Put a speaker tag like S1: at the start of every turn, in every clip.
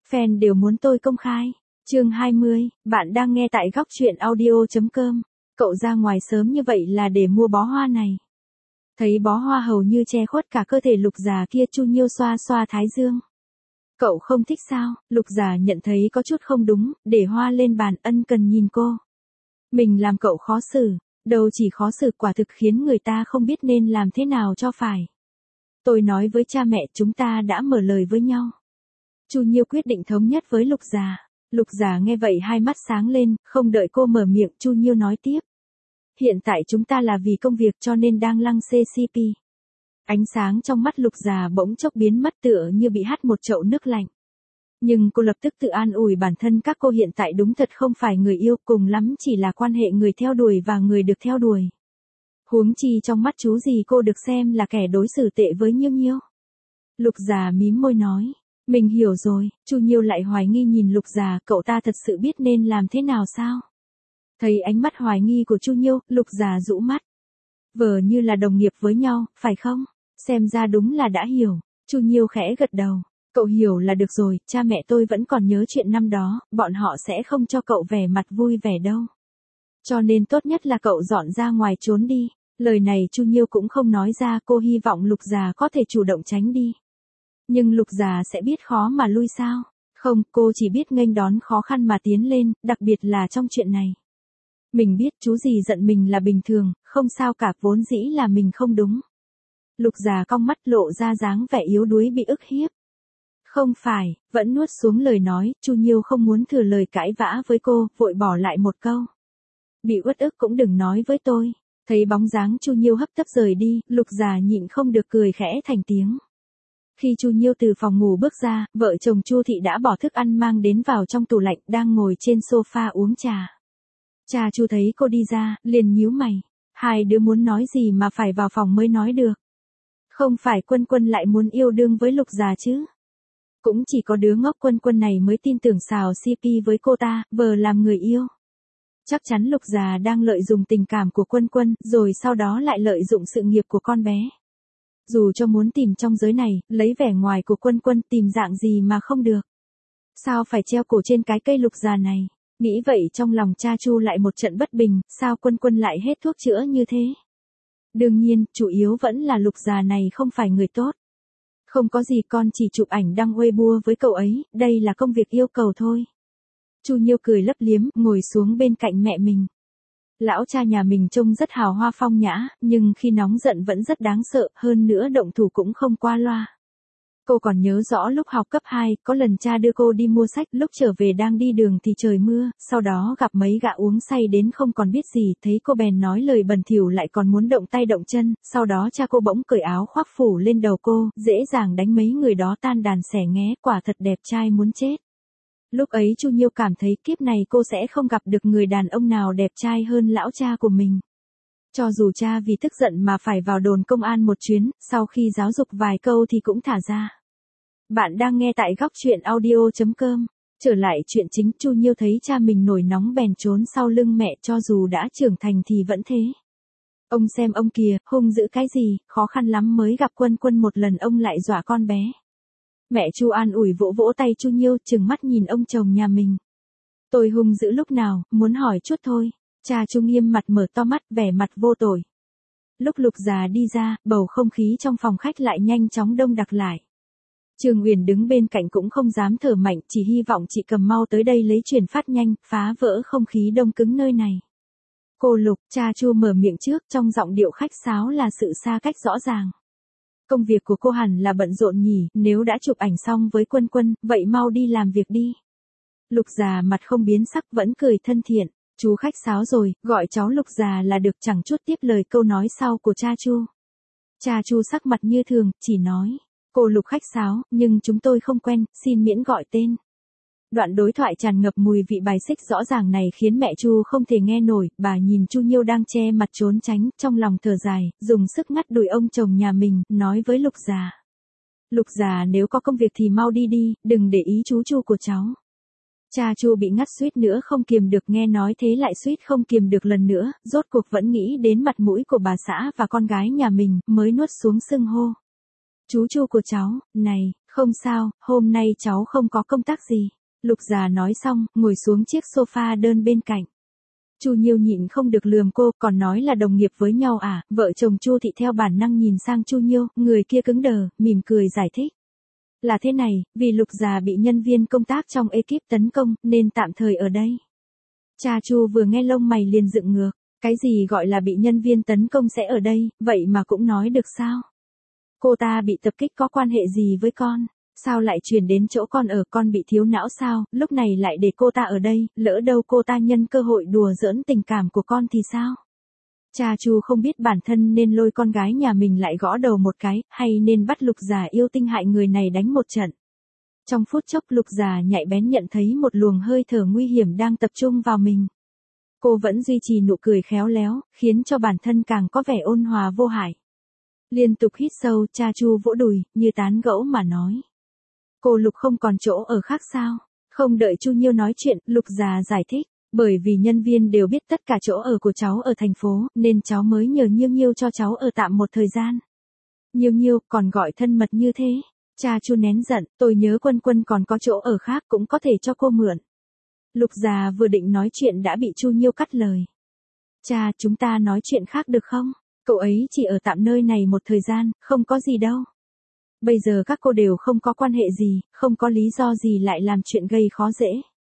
S1: Fan đều muốn tôi công khai. Chương 20, bạn đang nghe tại góc truyện audio.com. Cậu ra ngoài sớm như vậy là để mua bó hoa này. Thấy bó hoa hầu như che khuất cả cơ thể Lục già kia, Chu Nhiêu xoa xoa thái dương. Cậu không thích sao? Lục già nhận thấy có chút không đúng, để hoa lên bàn, ân cần nhìn cô. Mình làm cậu khó xử, đâu chỉ khó xử, quả thực khiến người ta không biết nên làm thế nào cho phải. Tôi nói với cha mẹ chúng ta đã mở lời với nhau. Chu Nhiêu quyết định thống nhất với Lục già. Lục già nghe vậy hai mắt sáng lên, không đợi cô mở miệng, Chu Nhiêu nói tiếp. Hiện tại chúng ta là vì công việc cho nên đang lăng xê CP. Ánh sáng trong mắt Lục già bỗng chốc biến mất, tựa như bị hắt một chậu nước lạnh. Nhưng cô lập tức tự an ủi bản thân, các cô hiện tại đúng thật không phải người yêu, cùng lắm chỉ là quan hệ người theo đuổi và người được theo đuổi. Huống chi trong mắt chú gì cô được xem là kẻ đối xử tệ với Nhiêu Nhiêu. Lục già mím môi nói. Mình hiểu rồi. Chu Nhiêu lại hoài nghi nhìn Lục già, cậu ta thật sự biết nên làm thế nào sao? Thấy ánh mắt hoài nghi của Chu Nhiêu, Lục già rũ mắt. Vờ như là đồng nghiệp với nhau, phải không? Xem ra đúng là đã hiểu. Chu Nhiêu khẽ gật đầu. Cậu hiểu là được rồi, cha mẹ tôi vẫn còn nhớ chuyện năm đó, bọn họ sẽ không cho cậu vẻ mặt vui vẻ đâu. Cho nên tốt nhất là cậu dọn ra ngoài trốn đi. Lời này Chu Nhiêu cũng không nói ra, cô hy vọng Lục già có thể chủ động tránh đi. Nhưng Lục già sẽ biết khó mà lui sao? Không, cô chỉ biết nghênh đón khó khăn mà tiến lên, đặc biệt là trong chuyện này. Mình biết chú gì giận mình là bình thường, không sao cả, vốn dĩ là mình không đúng. Lục già cong mắt lộ ra dáng vẻ yếu đuối bị ức hiếp. Không phải, vẫn nuốt xuống lời nói, Chu Nhiêu không muốn thừa lời cãi vã với cô, vội bỏ lại một câu. Bị uất ức cũng đừng nói với tôi. Thấy bóng dáng Chu Nhiêu hấp tấp rời đi, Lục già nhịn không được cười khẽ thành tiếng. Khi Chu Nhiêu từ phòng ngủ bước ra, vợ chồng Chu Thị đã bỏ thức ăn mang đến vào trong tủ lạnh, đang ngồi trên sofa uống trà. Cha Chu thấy cô đi ra, liền nhíu mày. Hai đứa muốn nói gì mà phải vào phòng mới nói được. Không phải Quân Quân lại muốn yêu đương với Lục già chứ? Cũng chỉ có đứa ngốc Quân Quân này mới tin tưởng xào CP với cô ta, vờ làm người yêu. Chắc chắn Lục già đang lợi dụng tình cảm của Quân Quân, rồi sau đó lại lợi dụng sự nghiệp của con bé. Dù cho muốn tìm trong giới này, lấy vẻ ngoài của Quân Quân, tìm dạng gì mà không được. Sao phải treo cổ trên cái cây Lục già này? Nghĩ vậy trong lòng cha Chu lại một trận bất bình, sao Quân Quân lại hết thuốc chữa như thế? Đương nhiên, chủ yếu vẫn là Lục già này không phải người tốt. Không có gì, con chỉ chụp ảnh đăng Weibo với cậu ấy, đây là công việc yêu cầu thôi. Chu Nhiêu cười lấp liếm, ngồi xuống bên cạnh mẹ mình. Lão cha nhà mình trông rất hào hoa phong nhã, nhưng khi nóng giận vẫn rất đáng sợ, hơn nữa động thủ cũng không qua loa. Cô còn nhớ rõ lúc học cấp 2, có lần cha đưa cô đi mua sách, lúc trở về đang đi đường thì trời mưa, sau đó gặp mấy gã uống say đến không còn biết gì, thấy cô bèn nói lời bẩn thỉu lại còn muốn động tay động chân, sau đó cha cô bỗng cởi áo khoác phủ lên đầu cô, dễ dàng đánh mấy người đó tan đàn xẻ nghé, quả thật đẹp trai muốn chết. Lúc ấy Chu Nhiêu cảm thấy kiếp này cô sẽ không gặp được người đàn ông nào đẹp trai hơn lão cha của mình. Cho dù cha vì tức giận mà phải vào đồn công an một chuyến, sau khi giáo dục vài câu thì cũng thả ra. Bạn đang nghe tại góc truyện audio.com. Trở lại chuyện chính, Chu Nhiêu thấy cha mình nổi nóng bèn trốn sau lưng mẹ, cho dù đã trưởng thành thì vẫn thế. Ông xem ông kìa, hung dữ cái gì, khó khăn lắm mới gặp Quân Quân một lần ông lại dọa con bé. Mẹ Chu an ủi vỗ vỗ tay Chu Nhiêu, trừng mắt nhìn ông chồng nhà mình. Tôi hung dữ lúc nào, muốn hỏi chút thôi. Cha Chu nghiêm mặt mở to mắt, vẻ mặt vô tội. Lúc Lục già đi ra, bầu không khí trong phòng khách lại nhanh chóng đông đặc lại. Trương Uyển đứng bên cạnh cũng không dám thở mạnh, chỉ hy vọng chị Cầm mau tới đây lấy truyền phát nhanh, phá vỡ không khí đông cứng nơi này. Cô Lục, cha Chu mở miệng trước, trong giọng điệu khách sáo là sự xa cách rõ ràng. Công việc của cô hẳn là bận rộn nhỉ, nếu đã chụp ảnh xong với Quân Quân, vậy mau đi làm việc đi. Lục già mặt không biến sắc vẫn cười thân thiện, chú khách sáo rồi, gọi cháu Lục già là được, chẳng chút tiếp lời câu nói sau của cha Chu. Cha Chu sắc mặt như thường, chỉ nói, cô Lục khách sáo, nhưng chúng tôi không quen, xin miễn gọi tên. Đoạn đối thoại tràn ngập mùi vị bài xích rõ ràng này khiến mẹ Chu không thể nghe nổi, bà nhìn Chu Nhiêu đang che mặt trốn tránh, trong lòng thở dài, dùng sức ngắt đùi ông chồng nhà mình, nói với Lục già. Lục già nếu có công việc thì mau đi đi, đừng để ý chú Chu của cháu. Cha Chu bị ngắt suýt nữa không kiềm được, nghe nói thế lại suýt không kiềm được lần nữa, rốt cuộc vẫn nghĩ đến mặt mũi của bà xã và con gái nhà mình, mới nuốt xuống xưng hô. Chú Chu của cháu, này, không sao, hôm nay cháu không có công tác gì. Lục già nói xong, ngồi xuống chiếc sofa đơn bên cạnh. Chu Nhiêu nhịn không được lườm cô, còn nói là đồng nghiệp với nhau à? Vợ chồng Chu Thị theo bản năng nhìn sang Chu Nhiêu, người kia cứng đờ, mỉm cười giải thích. Là thế này, vì Lục già bị nhân viên công tác trong ekip tấn công, nên tạm thời ở đây. Cha Chu vừa nghe lông mày liền dựng ngược, cái gì gọi là bị nhân viên tấn công sẽ ở đây, vậy mà cũng nói được sao? Cô ta bị tập kích có quan hệ gì với con? Sao lại chuyển đến chỗ con ở, con bị thiếu não sao, lúc này lại để cô ta ở đây, lỡ đâu cô ta nhân cơ hội đùa giỡn tình cảm của con thì sao? Cha Chu không biết bản thân nên lôi con gái nhà mình lại gõ đầu một cái, hay nên bắt Lục già yêu tinh hại người này đánh một trận. Trong phút chốc Lục già nhạy bén nhận thấy một luồng hơi thở nguy hiểm đang tập trung vào mình. Cô vẫn duy trì nụ cười khéo léo, khiến cho bản thân càng có vẻ ôn hòa vô hại. Liên tục hít sâu, cha Chu vỗ đùi, như tán gẫu mà nói. Cô Lục không còn chỗ ở khác sao? Không đợi Chu Nhiêu nói chuyện, Lục già giải thích. Bởi vì nhân viên đều biết tất cả chỗ ở của cháu ở thành phố, nên cháu mới nhờ Nhiêu Nhiêu cho cháu ở tạm một thời gian. Nhiêu Nhiêu, còn gọi thân mật như thế. Cha Chu nén giận, tôi nhớ Quân Quân còn có chỗ ở khác cũng có thể cho cô mượn. Lục già vừa định nói chuyện đã bị Chu Nhiêu cắt lời. Cha, chúng ta nói chuyện khác được không? Cậu ấy chỉ ở tạm nơi này một thời gian, không có gì đâu. Bây giờ các cô đều không có quan hệ gì, không có lý do gì lại làm chuyện gây khó dễ.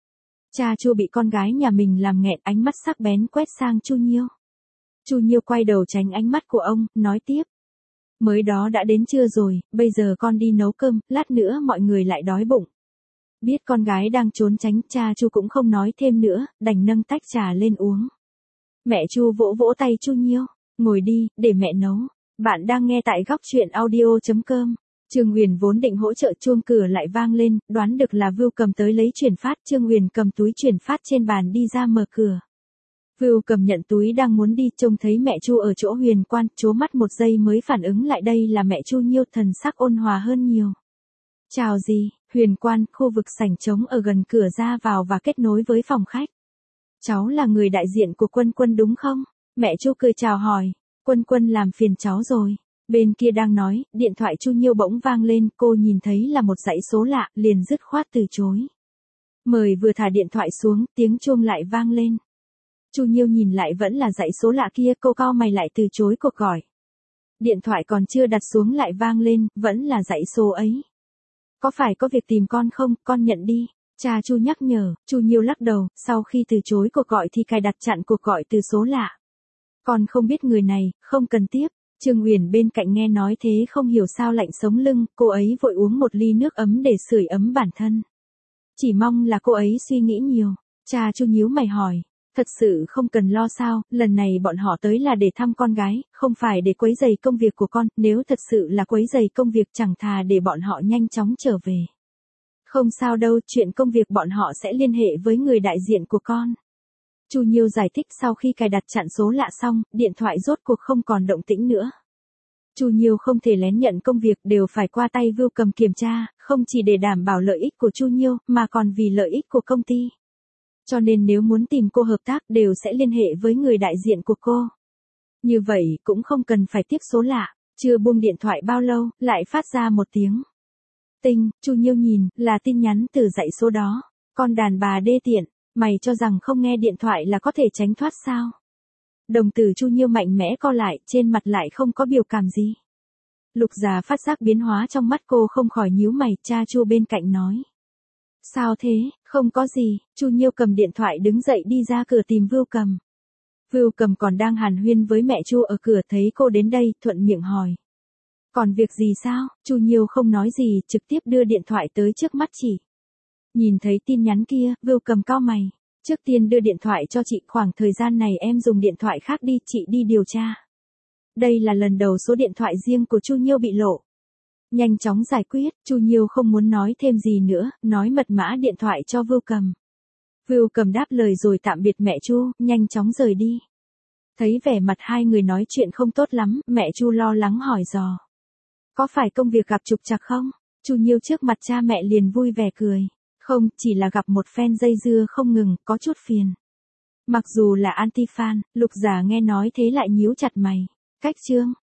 S1: Cha Chu bị con gái nhà mình làm nghẹn, ánh mắt sắc bén quét sang Chu Nhiêu. Chu Nhiêu quay đầu tránh ánh mắt của ông, nói tiếp. Mới đó đã đến trưa rồi, bây giờ con đi nấu cơm, lát nữa mọi người lại đói bụng. Biết con gái đang trốn tránh, cha Chu cũng không nói thêm nữa, đành nâng tách trà lên uống. Mẹ Chu vỗ vỗ tay Chu Nhiêu, ngồi đi, để mẹ nấu. Bạn đang nghe tại góc truyện audio.com. Trương Huyền vốn định hỗ trợ, chuông cửa lại vang lên, đoán được là Vưu Cầm tới lấy chuyển phát. Trương Huyền cầm túi chuyển phát trên bàn đi ra mở cửa. Vưu Cầm nhận túi đang muốn đi, trông thấy mẹ Chu ở chỗ Huyền Quan, trố mắt một giây mới phản ứng lại đây là mẹ Chu Nhiêu, thần sắc ôn hòa hơn nhiều. Chào gì? Huyền Quan, khu vực sảnh trống ở gần cửa ra vào và kết nối với phòng khách. Cháu là người đại diện của Quân Quân đúng không? Mẹ Chu cười chào hỏi. Quân Quân làm phiền cháu rồi. Bên kia đang nói, điện thoại Chu Nhiêu bỗng vang lên, cô nhìn thấy là một dãy số lạ, liền dứt khoát từ chối. Mời vừa thả điện thoại xuống, tiếng chuông lại vang lên. Chu Nhiêu nhìn lại vẫn là dãy số lạ kia, cô cau mày lại từ chối cuộc gọi. Điện thoại còn chưa đặt xuống lại vang lên, vẫn là dãy số ấy. Có phải có việc tìm con không, con nhận đi. Cha Chu nhắc nhở. Chu Nhiêu lắc đầu, sau khi từ chối cuộc gọi thì cài đặt chặn cuộc gọi từ số lạ. Con không biết người này, không cần tiếp. Trương Huyền bên cạnh nghe nói thế không hiểu sao lạnh sống lưng, cô ấy vội uống một ly nước ấm để sưởi ấm bản thân. Chỉ mong là cô ấy suy nghĩ nhiều. Cha Chu nhíu mày hỏi, thật sự không cần lo sao, lần này bọn họ tới là để thăm con gái, không phải để quấy rầy công việc của con, nếu thật sự là quấy rầy công việc chẳng thà để bọn họ nhanh chóng trở về. Không sao đâu, chuyện công việc bọn họ sẽ liên hệ với người đại diện của con. Chu Nhiêu giải thích. Sau khi cài đặt chặn số lạ xong, điện thoại rốt cuộc không còn động tĩnh nữa. Chu Nhiêu không thể lén nhận công việc, đều phải qua tay Vưu Cầm kiểm tra, không chỉ để đảm bảo lợi ích của Chu Nhiêu, mà còn vì lợi ích của công ty. Cho nên nếu muốn tìm cô hợp tác đều sẽ liên hệ với người đại diện của cô. Như vậy cũng không cần phải tiếp số lạ, chưa buông điện thoại bao lâu, lại phát ra một tiếng. Tinh, Chu Nhiêu nhìn, là tin nhắn từ dãy số đó. Con đàn bà đê tiện. Mày cho rằng không nghe điện thoại là có thể tránh thoát sao? Đồng tử Chu Nhiêu mạnh mẽ co lại, trên mặt lại không có biểu cảm gì. Lục già phát giác biến hóa trong mắt cô không khỏi nhíu mày, cha Chu bên cạnh nói. Sao thế, không có gì. Chu Nhiêu cầm điện thoại đứng dậy đi ra cửa tìm Vưu Cầm. Vưu Cầm còn đang hàn huyên với mẹ Chu ở cửa, thấy cô đến đây, thuận miệng hỏi. Còn việc gì sao? Chu Nhiêu không nói gì, trực tiếp đưa điện thoại tới trước mắt chị. Nhìn thấy tin nhắn kia, Vưu Cầm cau mày. Trước tiên đưa điện thoại cho chị, khoảng thời gian này em dùng điện thoại khác đi, chị đi điều tra. Đây là lần đầu số điện thoại riêng của Chu Nhiêu bị lộ. Nhanh chóng giải quyết, Chu Nhiêu không muốn nói thêm gì nữa, nói mật mã điện thoại cho Vưu Cầm. Vưu Cầm đáp lời rồi tạm biệt mẹ Chu, nhanh chóng rời đi. Thấy vẻ mặt hai người nói chuyện không tốt lắm, mẹ Chu lo lắng hỏi dò. Có phải công việc gặp trục trặc không? Chu Nhiêu trước mặt cha mẹ liền vui vẻ cười. Không, chỉ là gặp một phen dây dưa không ngừng, có chút phiền. Mặc dù là anti-fan, Lục già nghe nói thế lại nhíu chặt mày. Cách chương.